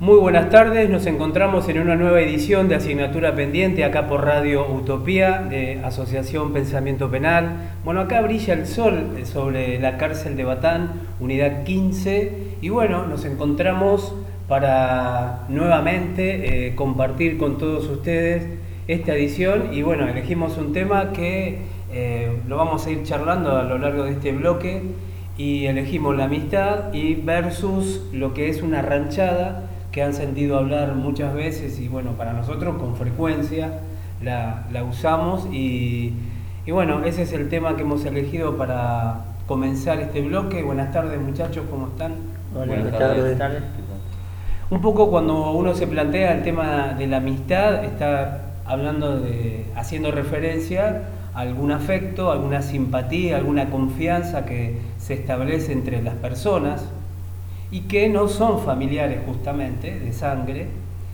Muy buenas tardes, nos encontramos en una nueva edición de Asignatura Pendiente acá por Radio Utopía de Asociación Pensamiento Penal. Bueno, acá brilla el sol sobre la cárcel de Batán, unidad 15, y bueno, nos encontramos para nuevamente compartir con todos ustedes esta edición y bueno, elegimos un tema que lo vamos a ir charlando a lo largo de este bloque y elegimos la amistad y versus lo que es una ranchada que han sentido hablar muchas veces y bueno, para nosotros con frecuencia la usamos y bueno, ese es el tema que hemos elegido para comenzar este bloque. Buenas tardes muchachos, ¿cómo están? Hola, buenas tardes. Un poco cuando uno se plantea el tema de la amistad, está haciendo referencia a algún afecto, alguna simpatía, alguna confianza que se establece entre las personas y que no son familiares justamente, de sangre,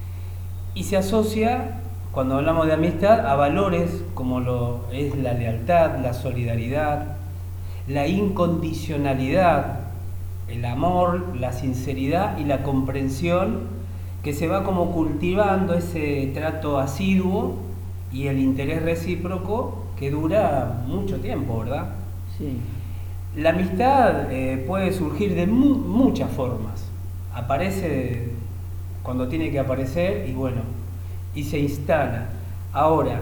y se asocia, cuando hablamos de amistad, a valores como lo es la lealtad, la solidaridad, la incondicionalidad, el amor, la sinceridad y la comprensión, que se va como cultivando ese trato asiduo y el interés recíproco que dura mucho tiempo, ¿verdad? Sí. La amistad puede surgir de muchas formas. Aparece cuando tiene que aparecer y bueno, y se instala. Ahora,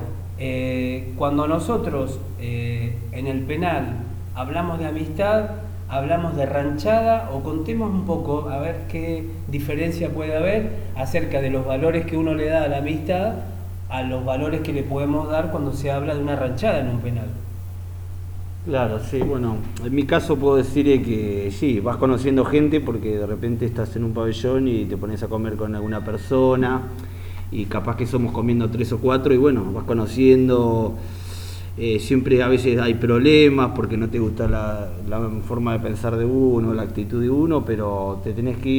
cuando nosotros en el penal hablamos de amistad, hablamos de ranchada, o contemos un poco a ver qué diferencia puede haber acerca de los valores que uno le da a la amistad a los valores que le podemos dar cuando se habla de una ranchada en un penal. Claro, sí, bueno, en mi caso puedo decir que sí, vas conociendo gente porque de repente estás en un pabellón y te pones a comer con alguna persona y capaz que somos comiendo 3 o 4 y bueno, vas conociendo, siempre a veces hay problemas porque no te gusta la forma de pensar de uno, la actitud de uno, pero te tenés que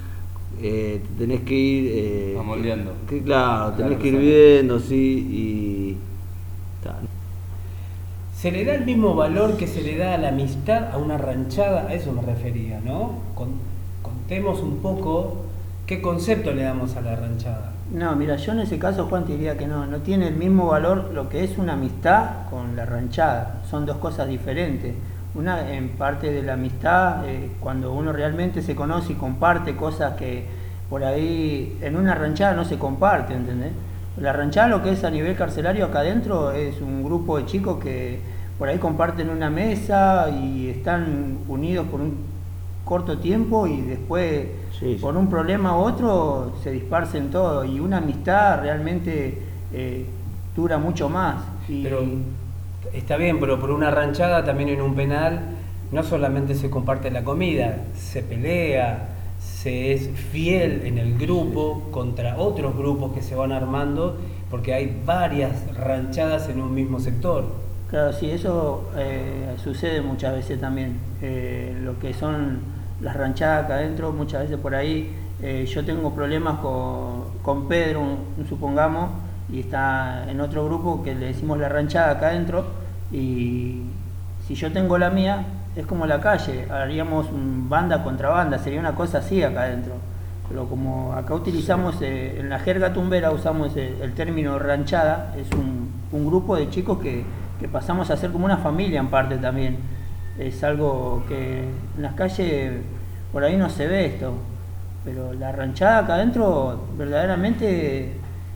ir amoldeando. Claro, tenés que ir viendo, sí, y tal. ¿Se le da el mismo valor que se le da a la amistad a una ranchada? A eso me refería, ¿no? Contemos un poco qué concepto le damos a la ranchada. No, mira, yo en ese caso, Juan, te diría que no tiene el mismo valor lo que es una amistad con la ranchada. Son dos cosas diferentes. Una, en parte de la amistad, cuando uno realmente se conoce y comparte cosas que por ahí en una ranchada no se comparte, ¿entendés? La ranchada, lo que es a nivel carcelario acá adentro, es un grupo de chicos que por ahí comparten una mesa y están unidos por un corto tiempo y después sí, por un problema u otro se disparcen todo, y una amistad realmente dura mucho más. Pero está bien, pero por una ranchada también en un penal no solamente se comparte la comida, se pelea, se es fiel en el grupo contra otros grupos que se van armando porque hay varias ranchadas en un mismo sector. Claro, sí, eso sucede muchas veces también. Lo que son las ranchadas acá adentro, muchas veces por ahí yo tengo problemas con Pedro, supongamos, y está en otro grupo que le decimos la ranchada acá adentro, y si yo tengo la mía, es como la calle, haríamos banda contra banda, sería una cosa así acá adentro. Pero como acá utilizamos, en la jerga tumbera usamos el término ranchada, es un grupo de chicos que pasamos a ser como una familia en parte también. Es algo que en las calles por ahí no se ve esto, pero la ranchada acá adentro verdaderamente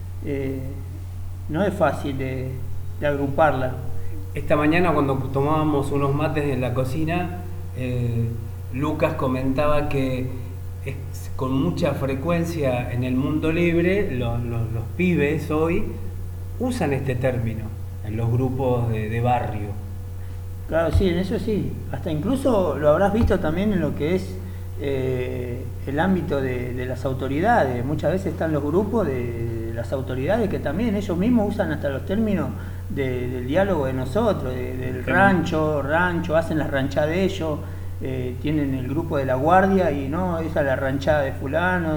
no es fácil de agruparla. Esta mañana cuando tomábamos unos mates en la cocina, Lucas comentaba que con mucha frecuencia en el mundo libre los pibes hoy usan este término en los grupos de barrio. Claro, sí, en eso sí. Hasta incluso lo habrás visto también en lo que es el ámbito de las autoridades. Muchas veces están los grupos de las autoridades que también ellos mismos usan hasta los términos del diálogo de nosotros, del rancho, hacen la ranchada de ellos, tienen el grupo de la guardia y no, esa es la ranchada de fulano.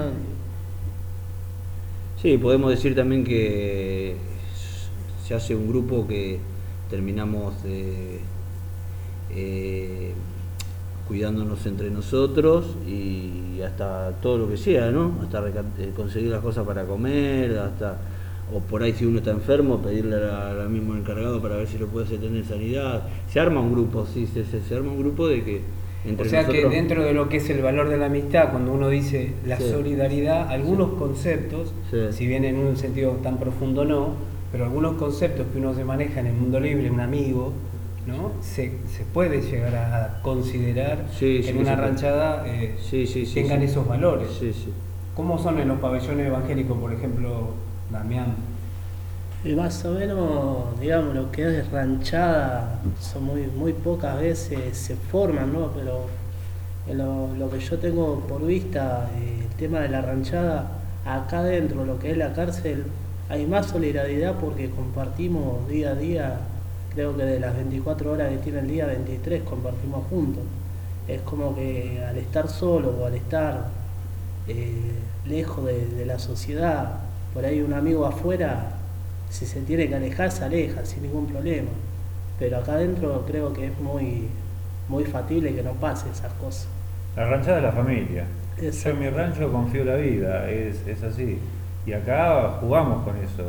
Sí, podemos decir también que se hace un grupo que terminamos cuidándonos entre nosotros y y hasta todo lo que sea, ¿no? Hasta conseguir las cosas para comer, hasta, o por ahí si uno está enfermo, pedirle al mismo encargado para ver si lo puede hacer tener sanidad. Se arma un grupo, sí, se arma un grupo de que entre o sea nosotros... que dentro de lo que es el valor de la amistad, cuando uno dice la Sí. solidaridad, algunos conceptos, Sí. si bien en un sentido tan profundo no, pero algunos conceptos que uno se maneja en el mundo libre, un amigo, ¿no? Se puede llegar a considerar Sí, que sí, en que una se puede. ranchada Sí, tengan sí. esos valores. Sí, sí. ¿Cómo son en los pabellones evangélicos, por ejemplo, Damián? Y más o menos, digamos, lo que es ranchada, son muy pocas veces se forman, ¿no? Pero en lo que yo tengo por vista, el tema de la ranchada, acá dentro, lo que es la cárcel, hay más solidaridad porque compartimos día a día, creo que de las 24 horas que tiene el día, 23 compartimos juntos. Es como que al estar solo o al estar lejos de la sociedad, por ahí un amigo afuera, si se tiene que alejar, se aleja sin ningún problema. Pero acá adentro creo que es muy factible que no pase esas cosas. La ranchada de la familia. Yo Exacto. en mi rancho confío la vida, es así. Y acá jugamos con eso,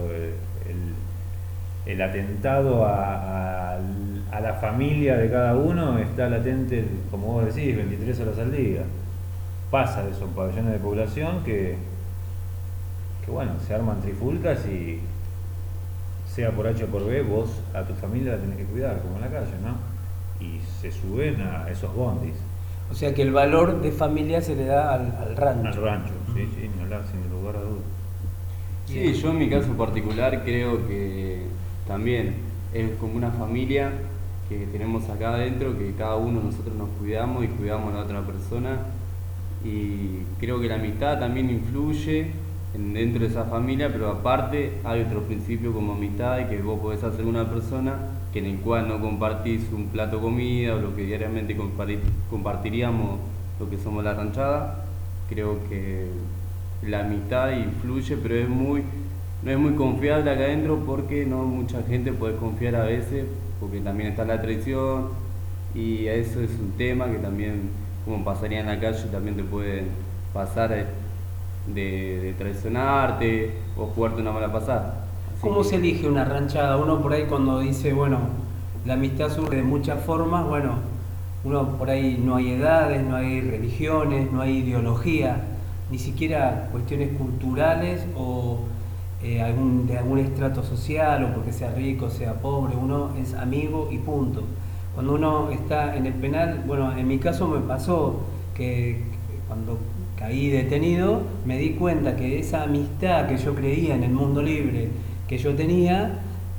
el atentado a la familia de cada uno está latente, como vos decís, 23 horas al día. Pasa de esos pabellones de población que bueno, se arman trifulcas y sea por H o por B, vos a tu familia la tenés que cuidar, como en la calle, ¿no? Y se suben a esos bondis. O sea que el valor de familia se le da al rancho. Al rancho, sí, ni hablar, sin lugar a dudas. Sí, yo en mi caso particular creo que también es como una familia que tenemos acá adentro, que cada uno nosotros nos cuidamos y cuidamos a la otra persona, y creo que la amistad también influye dentro de esa familia, pero aparte hay otro principio como amistad y que vos podés hacer una persona que en el cual no compartís un plato de comida o lo que diariamente compartiríamos lo que somos la ranchada. Creo que la amistad influye, pero no es muy confiable acá adentro porque no mucha gente puede confiar a veces, porque también está la traición y eso es un tema que también, como pasaría en la calle, también te pueden pasar de traicionarte o jugarte una mala pasada. Así ¿Cómo que- se elige una ranchada? Uno por ahí cuando dice, bueno, la amistad surge de muchas formas, bueno, uno por ahí no hay edades, no hay religiones, no hay ideología, ni siquiera cuestiones culturales o de algún estrato social o porque sea rico, sea pobre, uno es amigo y punto. Cuando uno está en el penal, bueno, en mi caso me pasó que cuando caí detenido me di cuenta que esa amistad que yo creía en el mundo libre que yo tenía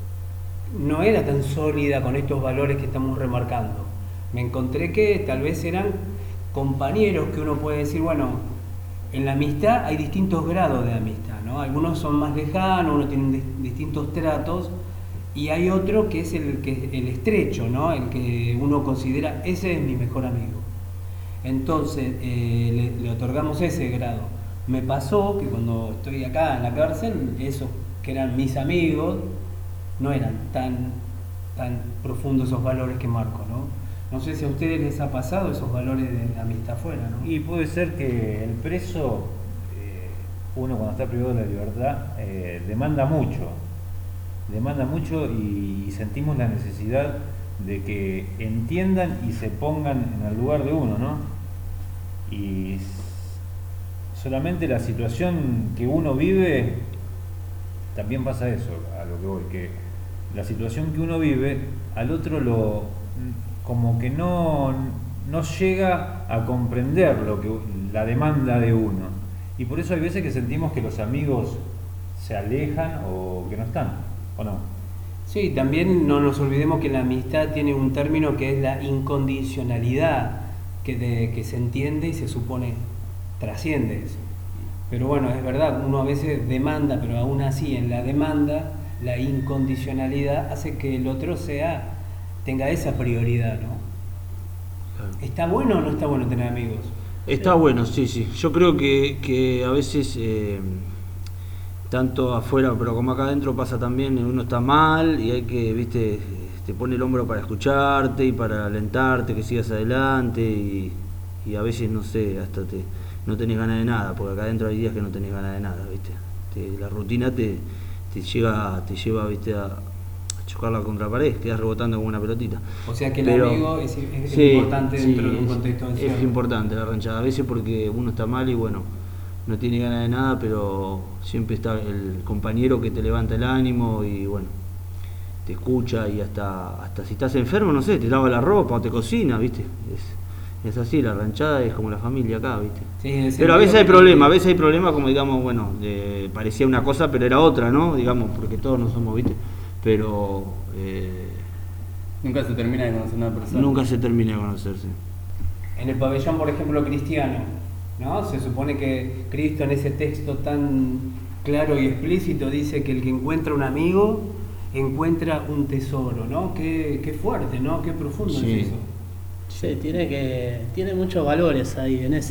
no era tan sólida con estos valores que estamos remarcando. Me encontré que tal vez eran compañeros que uno puede decir, bueno, en la amistad hay distintos grados de amistad, ¿no? Algunos son más lejanos, uno tiene distintos tratos, y hay otro que es el estrecho, ¿no? El que uno considera, ese es mi mejor amigo. Entonces le otorgamos ese grado. Me pasó que cuando estoy acá en la cárcel, esos que eran mis amigos, no eran tan profundos esos valores que marco, ¿no? No sé si a ustedes les ha pasado esos valores de amistad afuera, ¿no? Y puede ser que el preso, uno cuando está privado de la libertad, demanda mucho y sentimos la necesidad de que entiendan y se pongan en el lugar de uno, ¿no? Y solamente la situación que uno vive, también pasa eso, a lo que voy, que la situación que uno vive, al otro como que no llega a comprender la demanda de uno. Y por eso hay veces que sentimos que los amigos se alejan o que no están, ¿o no? Sí, también no nos olvidemos que la amistad tiene un término que es la incondicionalidad, que se entiende y se supone trasciende eso. Pero bueno, es verdad, uno a veces demanda, pero aún así en la demanda, la incondicionalidad hace que el otro tenga esa prioridad, ¿no? Claro. ¿Está bueno o no está bueno tener amigos? Está bueno, sí. Yo creo que a veces, tanto afuera pero como acá adentro pasa también, uno está mal y hay que, viste, te pone el hombro para escucharte y para alentarte, que sigas adelante y a veces, no sé, hasta no tenés ganas de nada, porque acá adentro hay días que no tenés ganas de nada, ¿viste? La rutina te lleva, ¿viste? A chocarla contra la pared, quedás rebotando como una pelotita. O sea que el amigo es sí, importante dentro sí, de un contexto ansioso. Es importante la ranchada, a veces porque uno está mal y bueno, no tiene ganas de nada, pero siempre está el compañero que te levanta el ánimo y bueno, te escucha y hasta si estás enfermo, no sé, te lava la ropa o te cocina, ¿viste? Es así, la ranchada es como la familia acá, ¿viste? Sí, pero a veces hay problemas como digamos, bueno, parecía una cosa pero era otra, ¿no? Digamos, porque todos no somos, ¿viste? Pero nunca se termina de conocer una persona. Nunca se termina de conocerse. En el pabellón, por ejemplo, cristiano, ¿no? Se supone que Cristo en ese texto tan claro y explícito dice que el que encuentra un amigo encuentra un tesoro, ¿no? Qué fuerte, ¿no? Qué profundo Sí. es eso. Sí, tiene muchos valores ahí en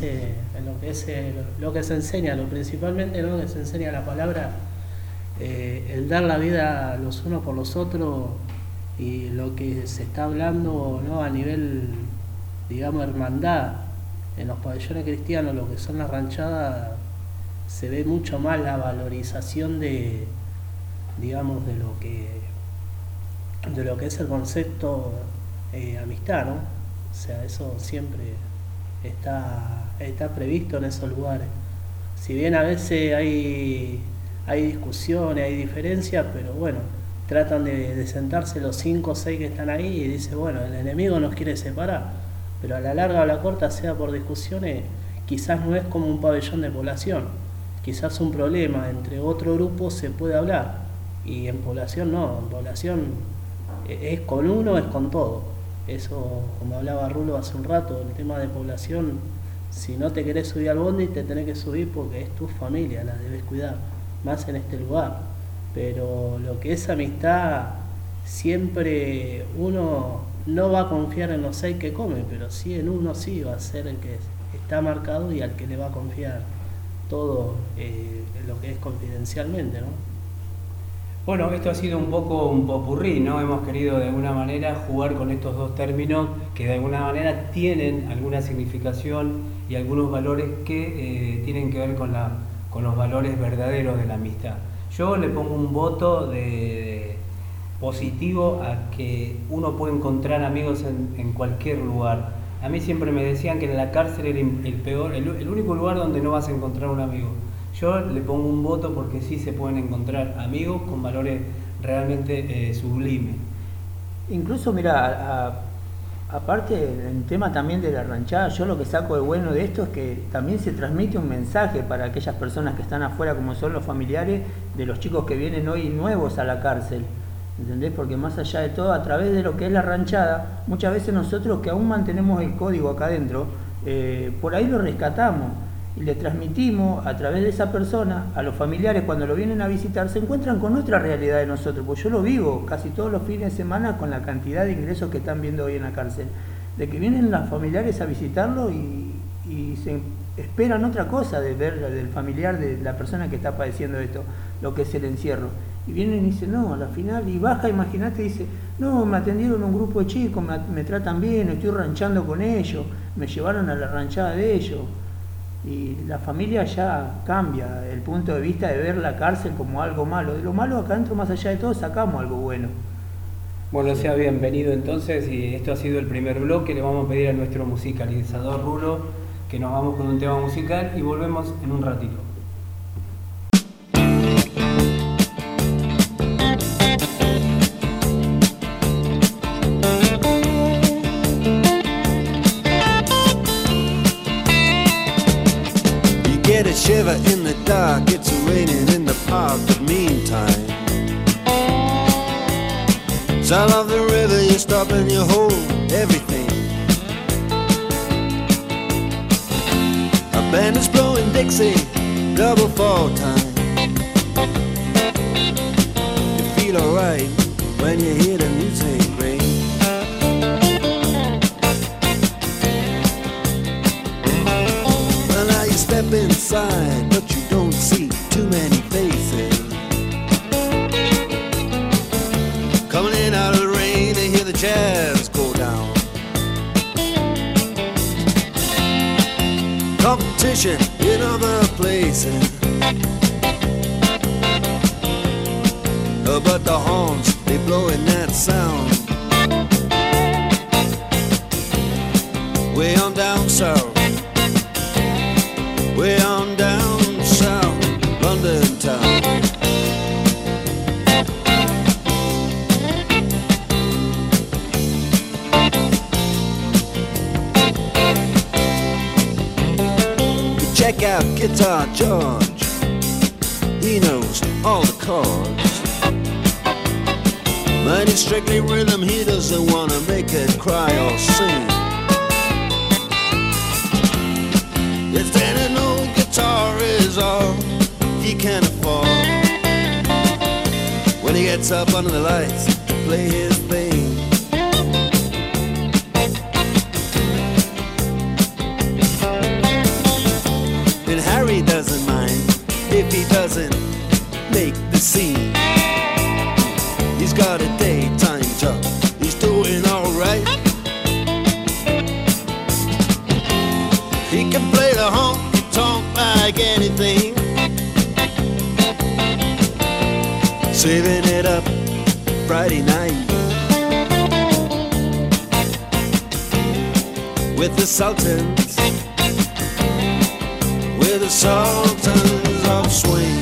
lo que se enseña, lo principalmente, ¿no? Que se enseña la palabra, el dar la vida los unos por los otros, y lo que se está hablando, ¿no? A nivel, digamos, hermandad. En los pabellones cristianos, lo que son las ranchadas, se ve mucho más la valorización de, digamos, de lo que es el concepto amistad, ¿no? O sea, eso siempre está previsto en esos lugares. Si bien a veces hay discusiones, hay diferencias, pero bueno, tratan de sentarse los 5 o 6 que están ahí y dicen, bueno, el enemigo nos quiere separar, pero a la larga o a la corta, sea por discusiones, quizás no es como un pabellón de población, quizás un problema entre otro grupo se puede hablar, y en población no, en población es con uno, es con todo. Eso, como hablaba Rulo hace un rato, el tema de población, si no te querés subir al bondi, te tenés que subir porque es tu familia, la debes cuidar, más en este lugar. Pero lo que es amistad, siempre uno no va a confiar en los 6 que come, pero sí en uno sí va a ser el que está marcado y al que le va a confiar todo lo que es confidencialmente, ¿no? Bueno, esto ha sido un poco un popurrí, ¿no? Hemos querido de alguna manera jugar con estos dos términos que de alguna manera tienen alguna significación y algunos valores que tienen que ver con los valores verdaderos de la amistad. Yo le pongo un voto de positivo a que uno puede encontrar amigos en cualquier lugar. A mí siempre me decían que en la cárcel era el único lugar donde no vas a encontrar un amigo. Yo le pongo un voto porque sí se pueden encontrar amigos con valores realmente sublimes. Incluso, mira, aparte el tema también de la ranchada, yo lo que saco de bueno de esto es que también se transmite un mensaje para aquellas personas que están afuera, como son los familiares de los chicos que vienen hoy nuevos a la cárcel, ¿entendés? Porque más allá de todo, a través de lo que es la ranchada, muchas veces nosotros que aún mantenemos el código acá adentro, por ahí lo rescatamos y le transmitimos a través de esa persona a los familiares cuando lo vienen a visitar, se encuentran con otra realidad de nosotros, pues yo lo vivo casi todos los fines de semana con la cantidad de ingresos que están viendo hoy en la cárcel, de que vienen los familiares a visitarlo y se esperan otra cosa de ver del familiar de la persona que está padeciendo esto, lo que es el encierro, y vienen y dicen, no, a la final, y baja, imagínate, dice, no, me atendieron un grupo de chicos, me tratan bien, estoy ranchando con ellos, me llevaron a la ranchada de ellos. Y la familia ya cambia el punto de vista de ver la cárcel como algo malo. De lo malo acá adentro, más allá de todo, sacamos algo bueno. Bueno, sea bienvenido entonces, y esto ha sido el primer bloque. Le vamos a pedir a nuestro musicalizador Rulo que nos vamos con un tema musical y volvemos en un ratito. A shiver in the dark, it's raining in the park, but meantime south of the river you stop and you hold everything. A band is blowing Dixie, double fall time. You feel alright when you hear the music ring. Step inside, but you don't see too many faces. Coming in out of the rain to hear the jazz go down. competition in other places. But the horns, they blowing that sound way on down south, way on down south, London town. Check out Guitar George, he knows all the chords. But it's strictly rhythm, he doesn't wanna make it cry or sing. If then an old guitar is all he can afford, when he gets up under the lights to play his thing. And Harry doesn't mind if he doesn't make the scene. He's got a daytime job, he's doing alright. He can play the honky-tonk like anything, saving it up Friday night with the Sultans, with the Sultans of Swing.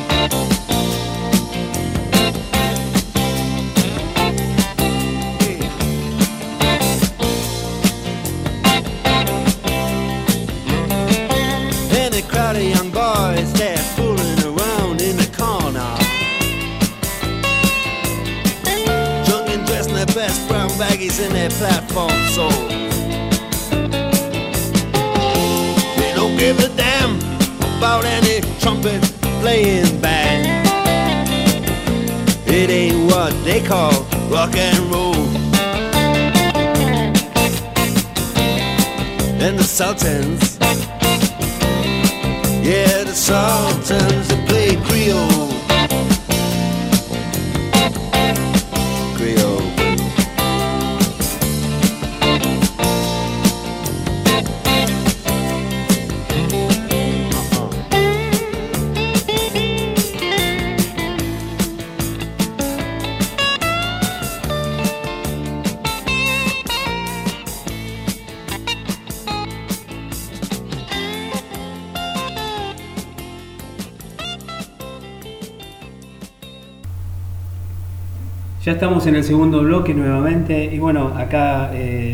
Crowd of young boys, they're fooling around in the corner, drunk and dressed in their best brown baggies in their platform soles. They don't give a damn about any trumpet playing band. It ain't what they call rock and roll. And the Sultans, yeah, the Sultans, they play Creole. Creole. Ya estamos en el segundo bloque nuevamente y bueno, acá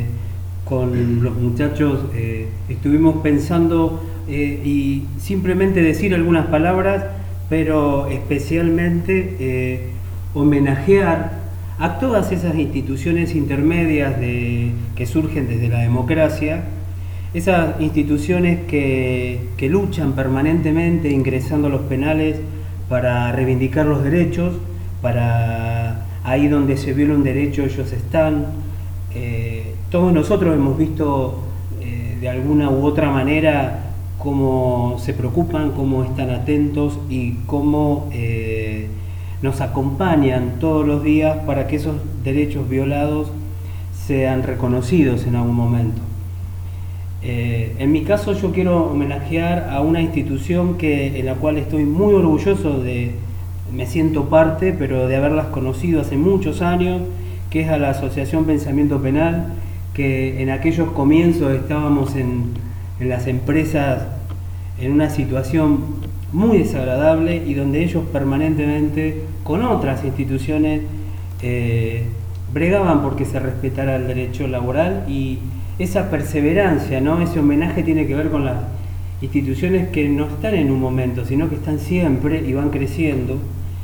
con los muchachos estuvimos pensando y simplemente decir algunas palabras, pero especialmente homenajear a todas esas instituciones intermedias que surgen desde la democracia, esas instituciones que luchan permanentemente ingresando a los penales para reivindicar los derechos, para ahí donde se viola un derecho ellos están. Todos nosotros hemos visto de alguna u otra manera cómo se preocupan, cómo están atentos y cómo nos acompañan todos los días para que esos derechos violados sean reconocidos en algún momento. En mi caso yo quiero homenajear a una institución en la cual estoy muy orgulloso me siento parte, pero de haberlas conocido hace muchos años, que es a la Asociación Pensamiento Penal, que en aquellos comienzos estábamos en las empresas en una situación muy desagradable y donde ellos permanentemente con otras instituciones bregaban porque se respetara el derecho laboral, y esa perseverancia, ¿no? Ese homenaje tiene que ver con las instituciones que no están en un momento, sino que están siempre y van creciendo.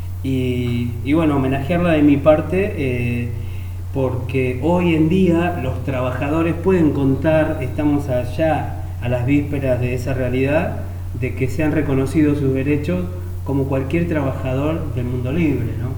Y bueno, homenajearla de mi parte, porque hoy en día los trabajadores pueden contar, estamos allá a las vísperas de esa realidad, de que sean reconocidos sus derechos como cualquier trabajador del mundo libre, ¿no?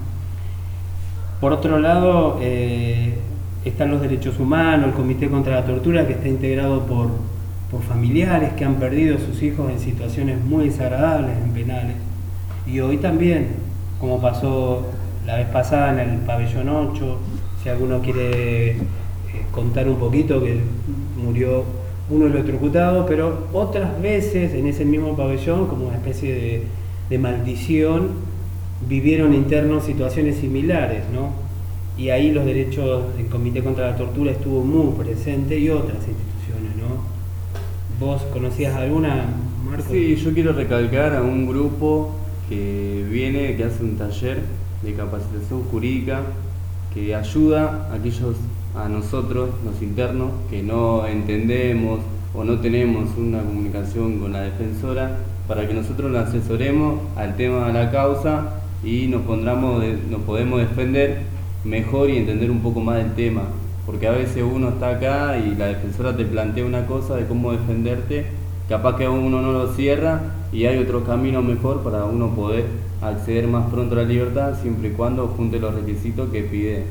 Por otro lado, están los derechos humanos, el Comité contra la Tortura, que está integrado por familiares que han perdido a sus hijos en situaciones muy desagradables en penales. Y hoy también, como pasó la vez pasada en el pabellón 8, si alguno quiere contar un poquito, que murió uno electrocutado, pero otras veces en ese mismo pabellón, como una especie de maldición, vivieron internos situaciones similares, ¿no? Y ahí los derechos del Comité contra la Tortura estuvo muy presente y otras instituciones, ¿no? ¿Vos conocías alguna, Marco? Sí, yo quiero recalcar a un grupo que viene, que hace un taller de capacitación jurídica que ayuda a nosotros, los internos, que no entendemos o no tenemos una comunicación con la defensora, para que nosotros la asesoremos al tema de la causa y nos podemos defender mejor y entender un poco más del tema, porque a veces uno está acá y la defensora te plantea una cosa de cómo defenderte, capaz que uno no lo cierra y hay otro camino mejor para uno poder acceder más pronto a la libertad, siempre y cuando junte los requisitos que pide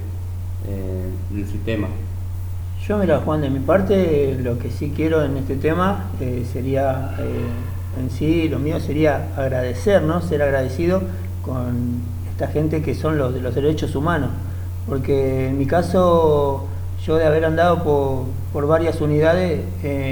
el sistema. Yo, mira, Juan, de mi parte, lo que sí quiero en este tema sería, en sí, lo mío sería agradecer, ¿no? Ser agradecido con esta gente que son los de los derechos humanos, porque en mi caso, yo de haber andado por varias unidades,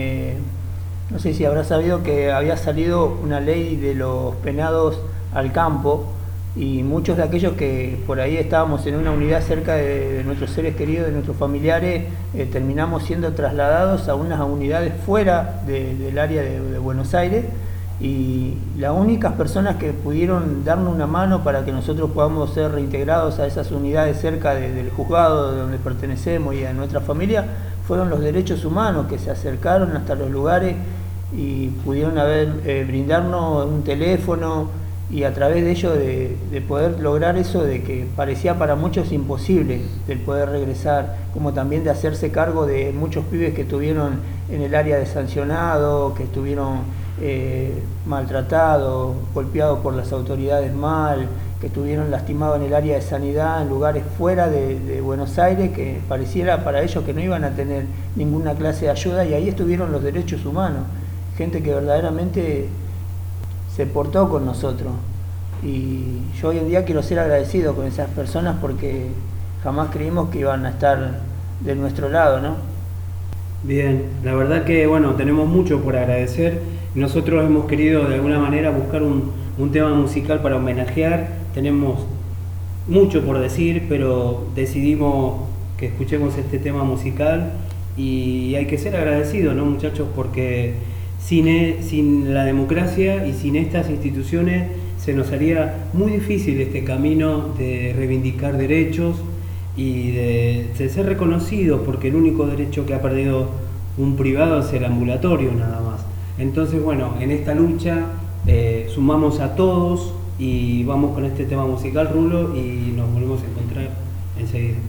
no sé si habrás sabido que había salido una ley de los penados al campo, y muchos de aquellos que por ahí estábamos en una unidad cerca de nuestros seres queridos, de nuestros familiares, terminamos siendo trasladados a unas unidades fuera del área de Buenos Aires, y las únicas personas que pudieron darnos una mano para que nosotros podamos ser reintegrados a esas unidades cerca del juzgado de donde pertenecemos y a nuestra familia fueron los derechos humanos, que se acercaron hasta los lugares y pudieron brindarnos un teléfono, y a través de ello de poder lograr eso de que parecía para muchos imposible, del poder regresar, como también de hacerse cargo de muchos pibes que estuvieron en el área de sancionado, que estuvieron maltratados, golpeados por las autoridades mal, que estuvieron lastimados en el área de sanidad, en lugares fuera de Buenos Aires, que pareciera para ellos que no iban a tener ninguna clase de ayuda, y ahí estuvieron los derechos humanos, gente que verdaderamente se portó con nosotros, y yo hoy en día quiero ser agradecido con esas personas porque jamás creímos que iban a estar de nuestro lado, ¿no? Bien, la verdad que bueno, tenemos mucho por agradecer. Nosotros hemos querido de alguna manera buscar un tema musical para homenajear. Tenemos mucho por decir, pero decidimos que escuchemos este tema musical y hay que ser agradecidos, ¿no, muchachos? Porque sin la democracia y sin estas instituciones se nos haría muy difícil este camino de reivindicar derechos y de ser reconocidos, porque el único derecho que ha perdido un privado es el ambulatorio nada más. Entonces, bueno, en esta lucha sumamos a todos y vamos con este tema musical, Rulo, y nos volvemos a encontrar enseguida.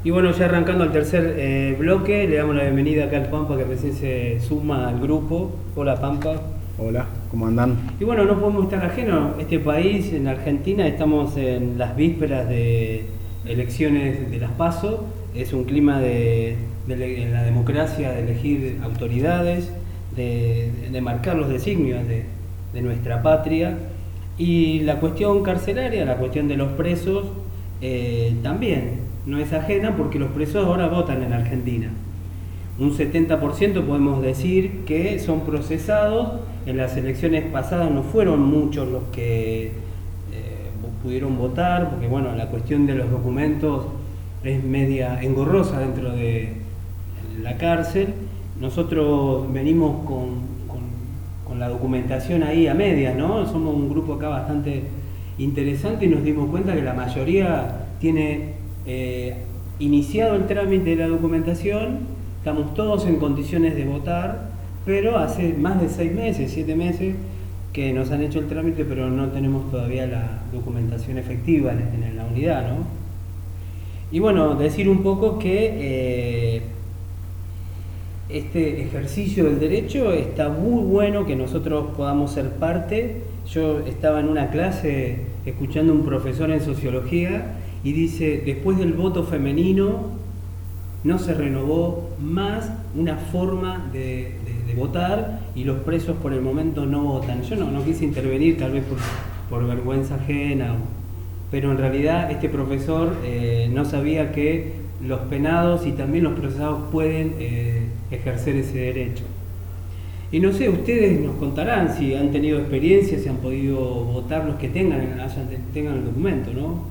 Y bueno, ya arrancando el tercer bloque, le damos la bienvenida acá al Pampa que recién se suma al grupo. Hola Pampa. Hola, ¿cómo andan? Y bueno, no podemos estar ajenos. Este país, en Argentina, estamos en las vísperas de elecciones de las PASO. Es un clima en la democracia de elegir autoridades, de marcar los designios de nuestra patria. Y la cuestión carcelaria, la cuestión de los presos, también no es ajena porque los presos ahora votan en Argentina. Un 70% podemos decir que son procesados. En las elecciones pasadas no fueron muchos los que pudieron votar, porque bueno, la cuestión de los documentos es media engorrosa dentro de la cárcel. Nosotros venimos con la documentación ahí a medias, ¿no? Somos un grupo acá bastante interesante y nos dimos cuenta que la mayoría tiene iniciado el trámite de la documentación, estamos todos en condiciones de votar, pero hace más de 6 meses, 7 meses que nos han hecho el trámite, pero no tenemos todavía la documentación efectiva en la unidad, ¿no? Y bueno, decir un poco que este ejercicio del derecho está muy bueno que nosotros podamos ser parte. Yo estaba en una clase escuchando a un profesor en sociología y dice, después del voto femenino no se renovó más una forma de votar y los presos por el momento no votan. Yo no quise intervenir, tal vez por vergüenza ajena, pero en realidad este profesor no sabía que los penados y también los procesados pueden ejercer ese derecho. Y no sé, ustedes nos contarán si han tenido experiencia, si han podido votar los que tengan el documento, ¿no?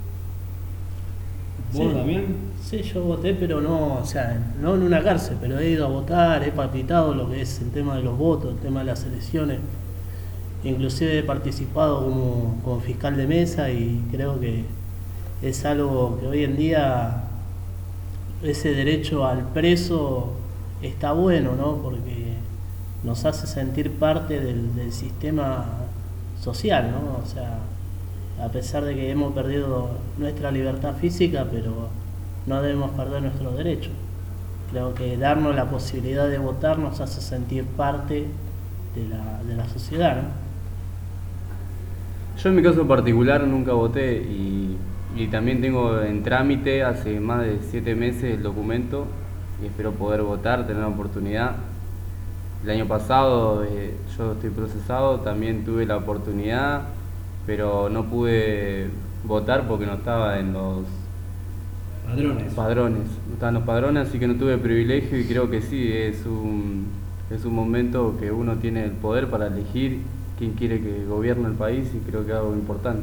¿Vos, Sí. Damián? Sí, yo voté, pero no, o sea, no en una cárcel, pero he ido a votar, he palpitado lo que es el tema de los votos, el tema de las elecciones. Inclusive he participado como fiscal de mesa y creo que es algo que hoy en día, ese derecho al preso está bueno, ¿no? Porque nos hace sentir parte del sistema social, ¿no? O sea, a pesar de que hemos perdido nuestra libertad física, pero no debemos perder nuestros derechos. Creo que darnos la posibilidad de votar nos hace sentir parte de la sociedad, ¿no? Yo en mi caso particular nunca voté y también tengo en trámite hace más de 7 meses el documento y espero poder votar, tener la oportunidad. El año pasado yo estoy procesado, también tuve la oportunidad, pero no pude votar porque no estaba en los padrones. No estaba en los padrones, así que no tuve privilegio y creo que sí, es un momento que uno tiene el poder para elegir quién quiere que gobierne el país y creo que es algo importante.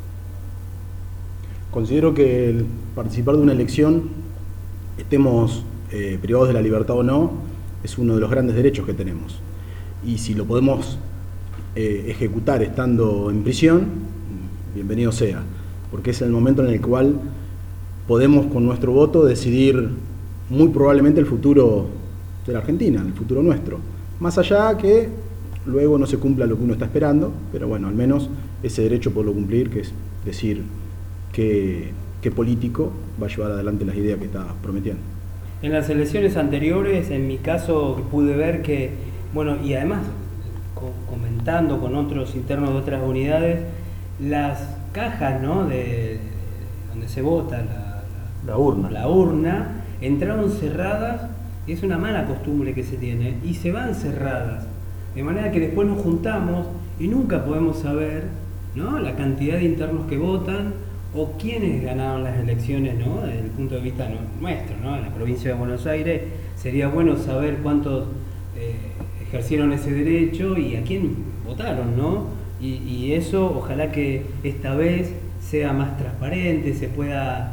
Considero que el participar de una elección, estemos privados de la libertad o no, es uno de los grandes derechos que tenemos. Y si lo podemos ejecutar estando en prisión, bienvenido sea, porque es el momento en el cual podemos con nuestro voto decidir muy probablemente el futuro de la Argentina, el futuro nuestro. Más allá que luego no se cumpla lo que uno está esperando, pero bueno, al menos ese derecho por lo cumplir, que es decir qué político va a llevar adelante las ideas que está prometiendo. En las elecciones anteriores, en mi caso, pude ver que, bueno, y además comentando con otros internos de otras unidades, las cajas, ¿no?, de donde se vota la urna, entraron cerradas, y es una mala costumbre que se tiene, y se van cerradas, de manera que después nos juntamos y nunca podemos saber, ¿no?, la cantidad de internos que votan o quiénes ganaron las elecciones, ¿no?, desde el punto de vista nuestro, ¿no?, en la provincia de Buenos Aires. Sería bueno saber cuántos ejercieron ese derecho y a quién votaron, ¿no? Y eso ojalá que esta vez sea más transparente, se puedan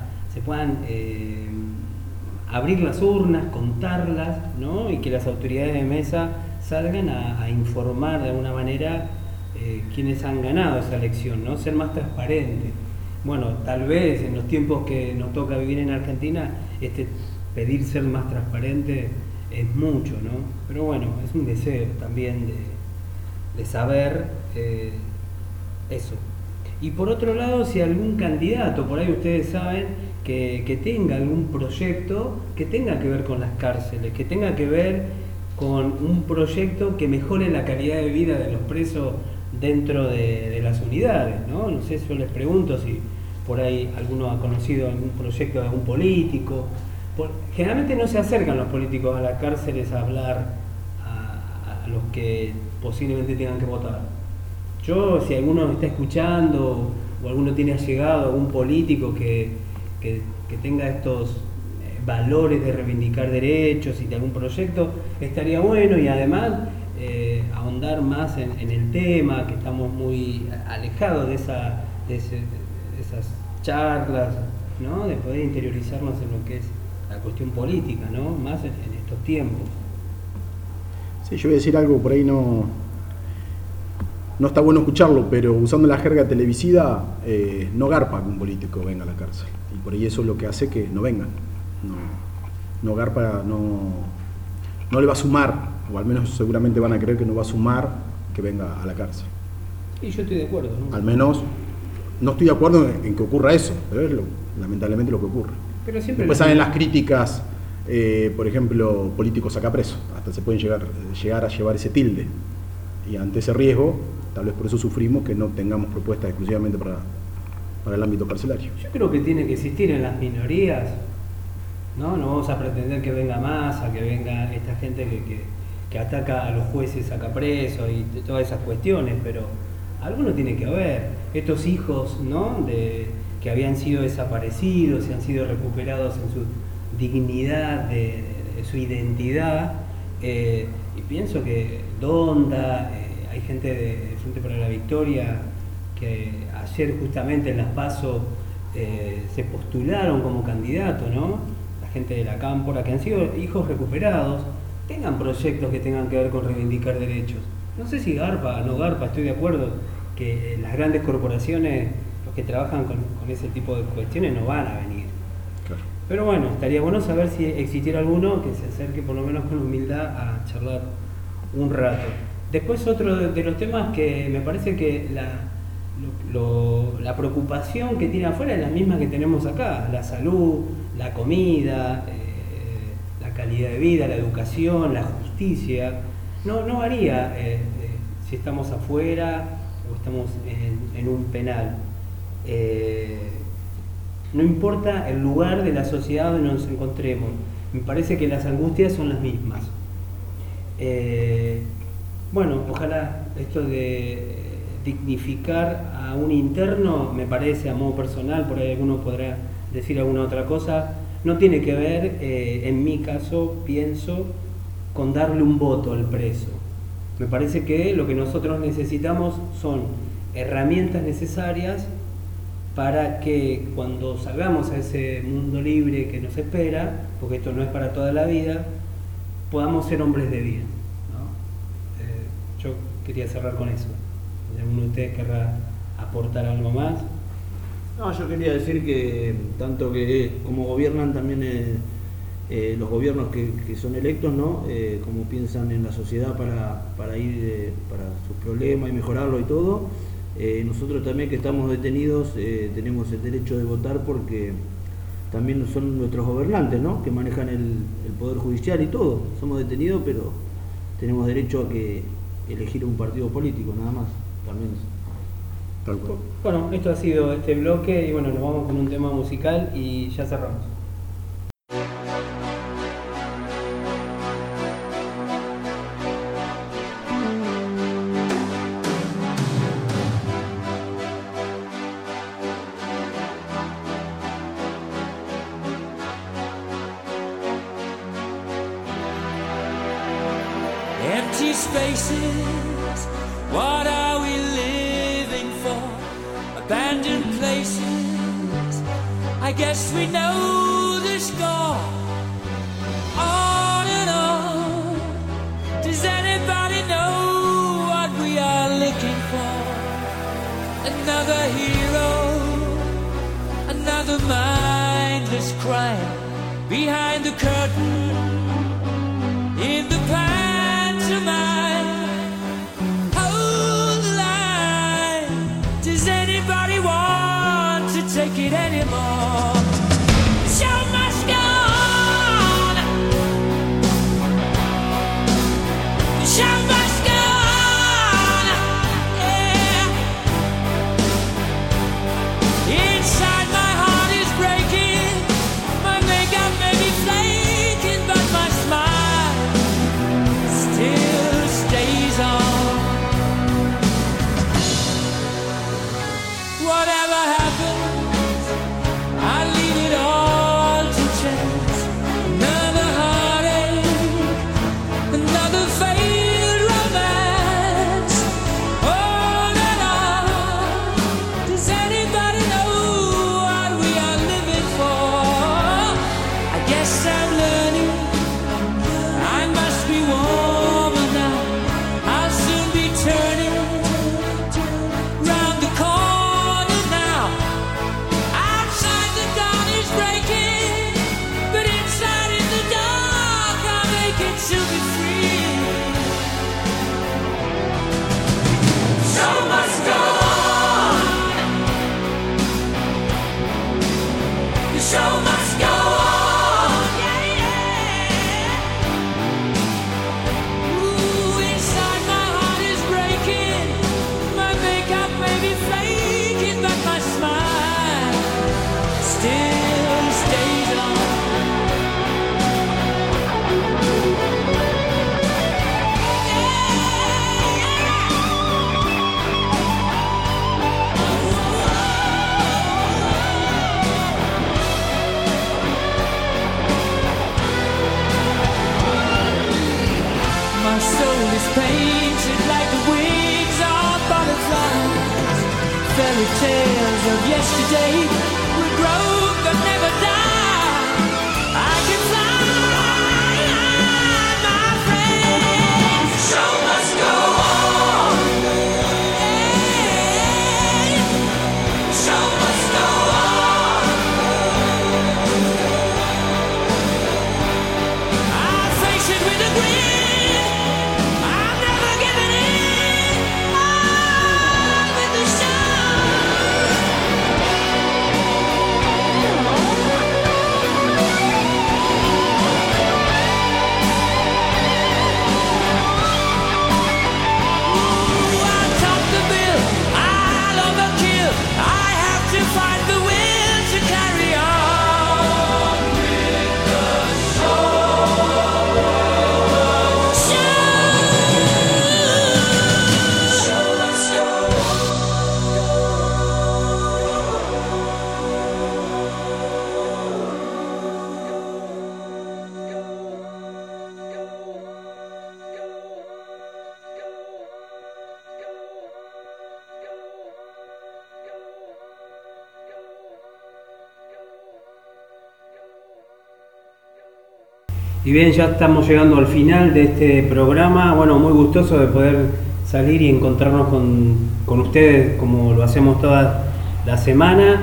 abrir las urnas, contarlas, ¿no?, y que las autoridades de mesa salgan a informar de alguna manera quiénes han ganado esa elección, ¿no? Ser más transparente. Bueno, tal vez en los tiempos que nos toca vivir en Argentina, pedir ser más transparente es mucho, ¿no? Pero bueno, es un deseo también de saber eso. Y por otro lado, si algún candidato, por ahí ustedes saben que tenga algún proyecto que tenga que ver con las cárceles, que tenga que ver con un proyecto que mejore la calidad de vida de los presos dentro de las unidades, ¿no? No sé, yo les pregunto si por ahí alguno ha conocido algún proyecto de algún político. Generalmente no se acercan los políticos a las cárceles a hablar a los que posiblemente tengan que votar. Yo, si alguno me está escuchando o alguno tiene allegado, algún político que tenga estos valores de reivindicar derechos y de algún proyecto, estaría bueno, y además ahondar más en el tema, que estamos muy alejados de esas charlas, ¿no? De poder interiorizarnos en lo que es la cuestión política, ¿no? Más en estos tiempos. Sí, yo voy a decir algo por ahí, no está bueno escucharlo, pero usando la jerga televisiva, no garpa que un político venga a la cárcel. Y por ahí eso es lo que hace que no vengan. No garpa, no le va a sumar, o al menos seguramente van a creer que no va a sumar que venga a la cárcel. Y yo estoy de acuerdo, ¿no? Al menos no estoy de acuerdo en que ocurra eso, pero es lamentablemente lo que ocurre. Pero siempre después salen las críticas, por ejemplo, políticos acá presos, hasta se pueden llegar a llevar ese tilde. Y ante ese riesgo, tal vez por eso sufrimos que no tengamos propuestas exclusivamente para el ámbito carcelario. Yo creo que tiene que existir en las minorías, ¿no? No vamos a pretender que venga Massa, que venga esta gente que ataca a los jueces acá presos y todas esas cuestiones, pero alguno tiene que haber. Estos hijos, ¿no? Que habían sido desaparecidos y han sido recuperados en su dignidad, de su identidad, y pienso que Donda, hay gente de Frente para la Victoria que ayer justamente en las PASO se postularon como candidato, ¿no? La gente de la Cámpora, que han sido hijos recuperados, tengan proyectos que tengan que ver con reivindicar derechos. No sé si garpa o no garpa, estoy de acuerdo que las grandes corporaciones, los que trabajan con ese tipo de cuestiones, no van a venir. Claro. Pero bueno, estaría bueno saber si existiera alguno que se acerque por lo menos con humildad a charlar un rato. Después otro de los temas que me parece que la preocupación que tiene afuera es la misma que tenemos acá: la salud, la comida, la calidad de vida, la educación, la justicia. No varía si estamos afuera o estamos en un penal. No importa el lugar de la sociedad donde nos encontremos, me parece que las angustias son las mismas. Bueno, ojalá esto de dignificar a un interno, me parece, a modo personal, por ahí alguno podrá decir alguna otra cosa, no tiene que ver, en mi caso, pienso, con darle un voto al preso. Me parece que lo que nosotros necesitamos son herramientas necesarias para que cuando salgamos a ese mundo libre que nos espera, porque esto no es para toda la vida, podamos ser hombres de bien, ¿no? Yo quería cerrar con eso. ¿Alguno de ustedes querrá aportar algo más? No, yo quería decir que tanto que como gobiernan también los gobiernos que son electos, ¿no? Como piensan en la sociedad para ir para sus problemas y mejorarlo y todo. Nosotros también que estamos detenidos tenemos el derecho de votar porque también son nuestros gobernantes, ¿no? Que manejan el poder judicial y todo. Somos detenidos, pero tenemos derecho a elegir un partido político, nada más. También. Tal cual. Bueno, esto ha sido este bloque y bueno, nos vamos con un tema musical y ya cerramos. Empty spaces, what are we living for? Abandoned places, I guess we know the score. On and on, does anybody know what we are looking for? Another hero, another mindless crime behind the curtain, in the pantomime. Hold the line. Does anybody want to take it anymore? fairy tales of yesterday will grow but never die. I can fly, my friend. The show must go on. The show must go on. I face it with a grin. I'm never giving in. On with the show. I'll top the bill, I'll overkill. I have to find the will to carry on with the show must go Y bien, ya estamos llegando al final de este programa. Bueno, muy gustoso de poder salir y encontrarnos con ustedes como lo hacemos todas las semanas.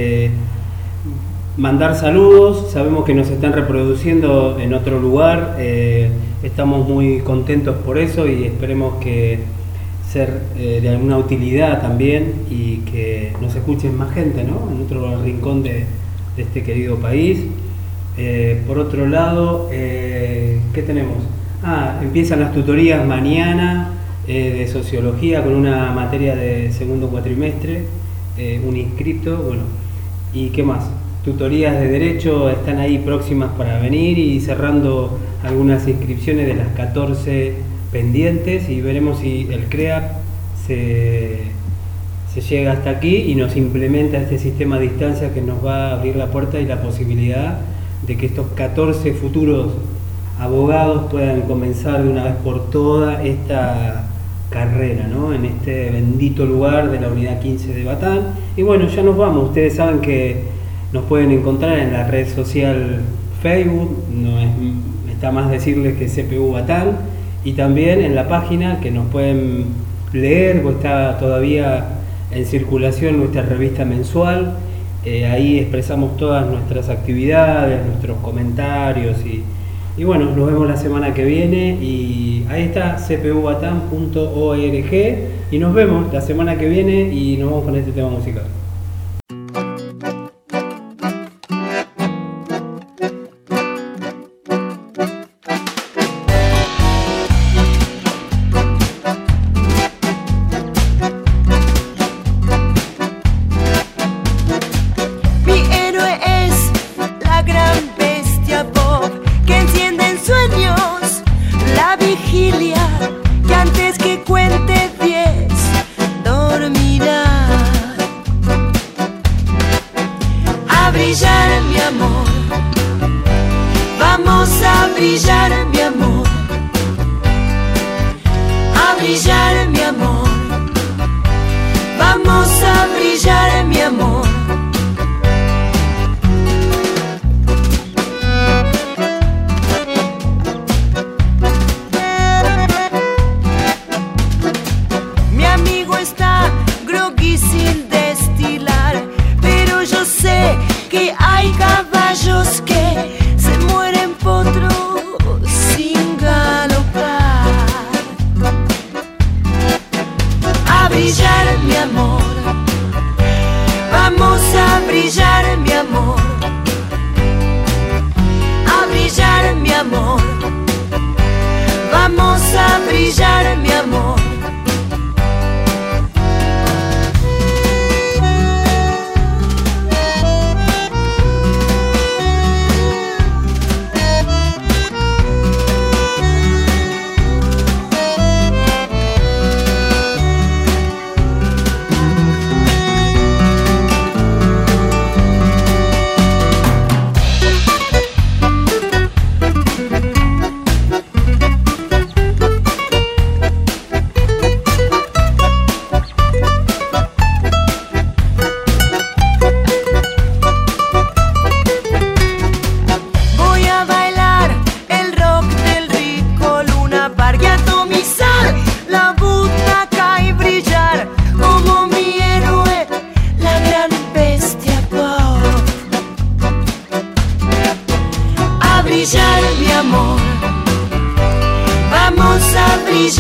Mandar saludos, sabemos que nos están reproduciendo en otro lugar. Estamos muy contentos por eso y esperemos que ser de alguna utilidad también y que nos escuchen más gente, ¿no? En otro rincón de este querido país. Por otro lado, ¿qué tenemos? Empiezan las tutorías mañana de sociología con una materia de segundo cuatrimestre, un inscripto, bueno, ¿y qué más? Tutorías de derecho están ahí próximas para venir y cerrando algunas inscripciones de las 14 pendientes y veremos si el CREAP se llega hasta aquí y nos implementa este sistema a distancia que nos va a abrir la puerta y la posibilidad de que estos 14 futuros abogados puedan comenzar de una vez por todas esta carrera, ¿no? En este bendito lugar de la unidad 15 de Batán. Y bueno, ya nos vamos. Ustedes saben que nos pueden encontrar en la red social Facebook, está más decirles que CPU Batán, y también en la página que nos pueden leer, pues está todavía en circulación nuestra revista mensual. Ahí expresamos todas nuestras actividades, nuestros comentarios y bueno, nos vemos la semana que viene y ahí está cpubatan.org y nos vemos la semana que viene y nos vamos con este tema musical.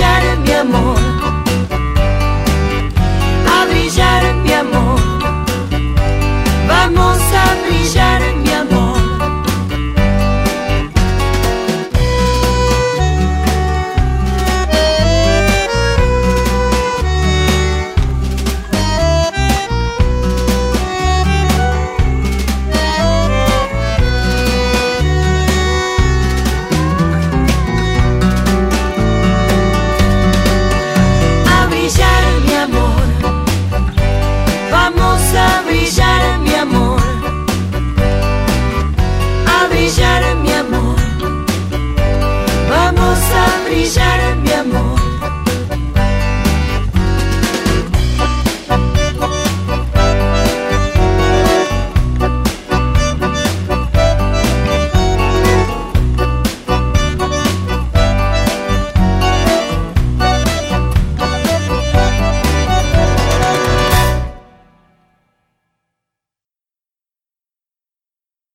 cambiaré mi amor